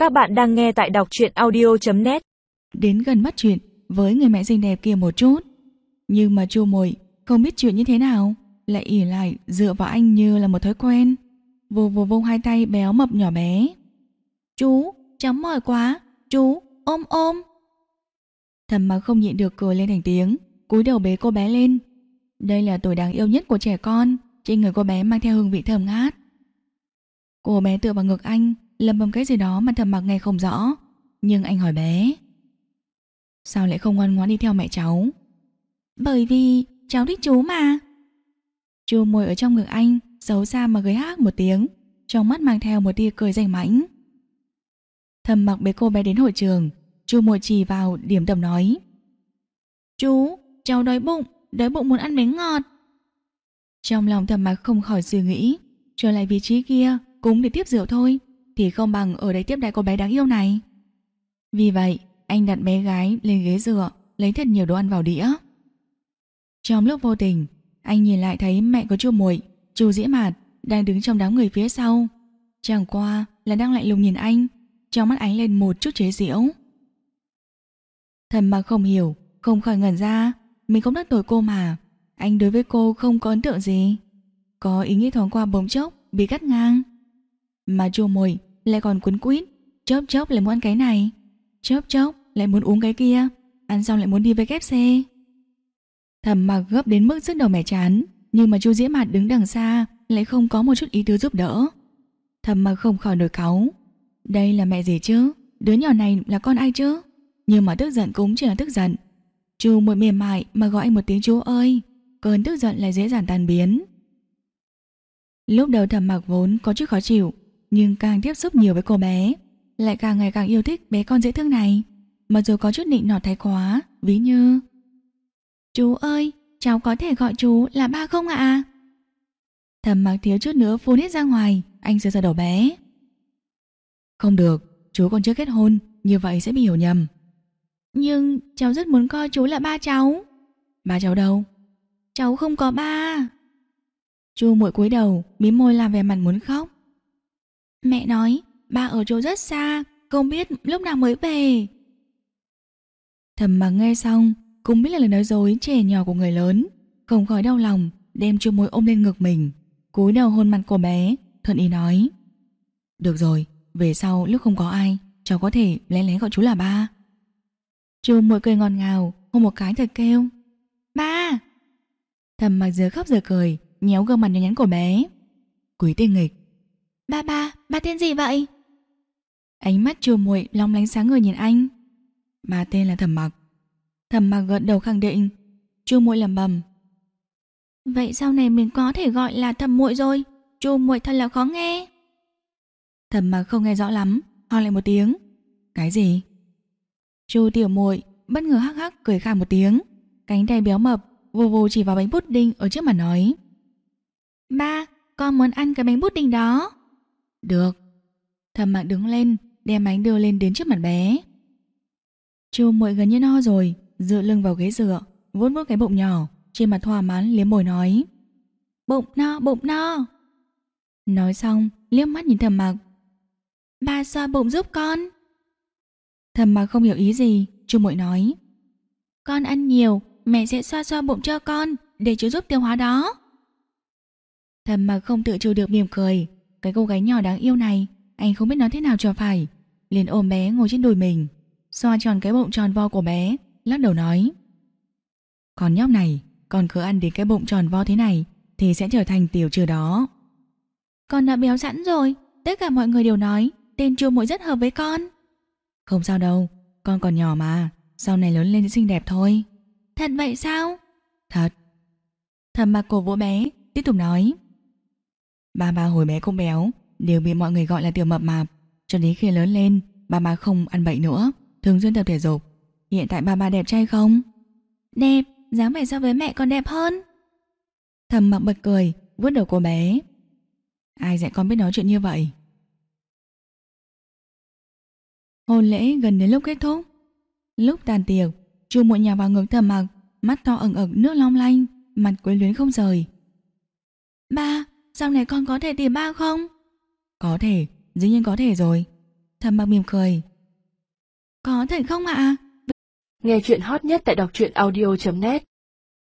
Các bạn đang nghe tại đọc truyện audio.net. Đến gần bắt chuyện với người mẹ xinh đẹp kia một chút. Nhưng mà Chu Muội không biết chuyện như thế nào, lại ỷ lại dựa vào anh như là một thói quen. Vung hai tay béo mập nhỏ bé. Chú, cháu mỏi quá, chú, ôm ôm. Thầm mà không nhịn được cười lên thành tiếng, cúi đầu bế cô bé lên. Đây là tuổi đáng yêu nhất của trẻ con, trên người cô bé mang theo hương vị thơm ngát. Cô bé tựa vào ngực anh, lầm bầm cái gì đó mà Thầm Mặc nghe không rõ. Nhưng anh hỏi bé, sao lại không ngoan ngoãn đi theo mẹ cháu? Bởi vì cháu thích chú mà. Chu Muội ở trong ngực anh xấu xa mà gới hác một tiếng, trong mắt mang theo một tia cười danh mãnh. Thầm Mặc bế cô bé đến hội trường. Chu Muội chỉ vào điểm tầm nói, chú, cháu đói bụng muốn ăn bánh ngọt. Trong lòng Thầm Mặc không khỏi suy nghĩ, trở lại vị trí kia cũng để tiếp rượu thôi, thì không bằng ở đây tiếp đãi cô bé đáng yêu này. Vì vậy anh đặt bé gái lên ghế dựa, lấy thật nhiều đồ ăn vào đĩa. Trong lúc vô tình, anh nhìn lại thấy mẹ của Chu Muội, Chu Dĩ Mạt, đang đứng trong đám người phía sau. Chẳng qua là đang lạnh lùng nhìn anh, trong mắt ánh lên một chút chế giễu. Thầm Mặc không hiểu, không khỏi ngẩn ra, mình không đắc tội cô mà, anh đối với cô không có ấn tượng gì. Có ý nghĩ thoáng qua bỗng chốc bị cắt ngang. Mà Chu Muội lại còn quấn quýt, chốc chốc lại muốn ăn cái này, chốc chốc lại muốn uống cái kia, ăn xong lại muốn đi với KFC. Thầm Mặc gấp đến mức sức đầu mẻ chán, nhưng mà Chu Dĩ Mạt đứng đằng xa lại không có một chút ý tứ giúp đỡ. Thầm Mặc không khỏi nổi cáu, đây là mẹ gì chứ, đứa nhỏ này là con ai chứ? Nhưng mà tức giận cũng chỉ là tức giận. Chu Muội mềm mại mà gọi anh một tiếng chú ơi, cơn tức giận lại dễ dàng tan biến. Lúc đầu Thầm Mặc vốn có chút khó chịu, nhưng càng tiếp xúc nhiều với cô bé, lại càng ngày càng yêu thích bé con dễ thương này. Mặc dù có chút nịnh nọt thái quá, ví như, chú ơi, cháu có thể gọi chú là ba không ạ? Thầm Mặc thiếu chút nữa phun hết ra ngoài, anh giơ ra đầu bé. Không được, chú còn chưa kết hôn, như vậy sẽ bị hiểu nhầm. Nhưng cháu rất muốn coi chú là ba cháu. Ba cháu đâu? Cháu không có ba. Chu Muội cúi đầu, mím môi làm vẻ mặt muốn khóc. Mẹ nói ba ở chỗ rất xa, không biết lúc nào mới về. Thầm Mặc nghe xong cũng biết là lời nói dối trẻ nhỏ của người lớn, không khỏi đau lòng, đem Chu Muội ôm lên ngực mình, cúi đầu hôn mặt cô bé, thuận ý nói, được rồi, về sau lúc không có ai, cháu có thể lén lén gọi chú là ba. Chu Muội cười ngọt ngào, hôn một cái thật kêu, ba. Thầm Mặc giờ khóc giờ cười, nhéo gương mặt nhỏ nhắn của bé. Quý tinh nghịch. Ba tên gì vậy? Ánh mắt Chu Muội long lánh sáng người nhìn anh. Ba tên là Thầm Mặc. Thầm Mặc gật đầu khẳng định. Chu Muội lẩm bẩm, vậy sau này mình có thể gọi là Thầm Muội rồi. Chu Muội thật là khó nghe. Thầm Mặc không nghe rõ lắm, hỏi lại một tiếng, cái gì? Chu tiểu muội bất ngờ hắc hắc cười khan một tiếng, cánh tay béo mập vù chỉ vào bánh pudding ở trước mặt nói, ba, con muốn ăn cái bánh pudding đó. Được. Thầm Mặc đứng lên, đem bánh đưa lên đến trước mặt bé. Chu Muội gần như no rồi, dựa lưng vào ghế dựa, vuốt vuốt cái bụng nhỏ, trên mặt thỏa mãn liếm môi nói, bụng no. Nói xong liếc mắt nhìn Thầm Mặc, ba xoa bụng giúp con. Thầm Mặc không hiểu ý gì. Chu Muội nói, con ăn nhiều, mẹ sẽ xoa xoa bụng cho con, để chú giúp tiêu hóa đó. Thầm Mặc không tự chủ được mỉm cười, cái cô gái nhỏ đáng yêu này, anh không biết nói thế nào cho phải, liền ôm bé ngồi trên đùi mình, xoa tròn cái bụng tròn vo của bé, lắc đầu nói, con nhóc này, con cứ ăn đến cái bụng tròn vo thế này thì sẽ trở thành tiểu trừ đó. Con đã béo sẵn rồi, tất cả mọi người đều nói tên Chu Muội rất hợp với con. Không sao đâu, con còn nhỏ mà, sau này lớn lên sẽ xinh đẹp thôi. Thật vậy sao? Thật. Thầm Mặc cổ vũ bé, tiếp tục nói, ba hồi bé cũng béo, đều bị mọi người gọi là tiểu mập mạp, cho đến khi lớn lên ba không ăn bậy nữa, thường xuyên tập thể dục. Hiện tại ba đẹp trai không? Đẹp, dáng vẻ so với mẹ còn đẹp hơn. Thầm Mặc bật cười, vuốt đầu cô bé. Ai dạy con biết nói chuyện như vậy? Hôn lễ gần đến lúc kết thúc. Lúc tàn tiệc, Chu Muội nhào vào ngực Thầm Mặc, mắt to ẩn ẩn nước long lanh, mặt quyến luyến không rời. Ba, sau này con có thể tìm ba không? Có thể, dĩ nhiên có thể rồi. Thầm Mặc mỉm cười. Có thật không ạ? Nghe chuyện hot nhất tại đọc truyện audio.net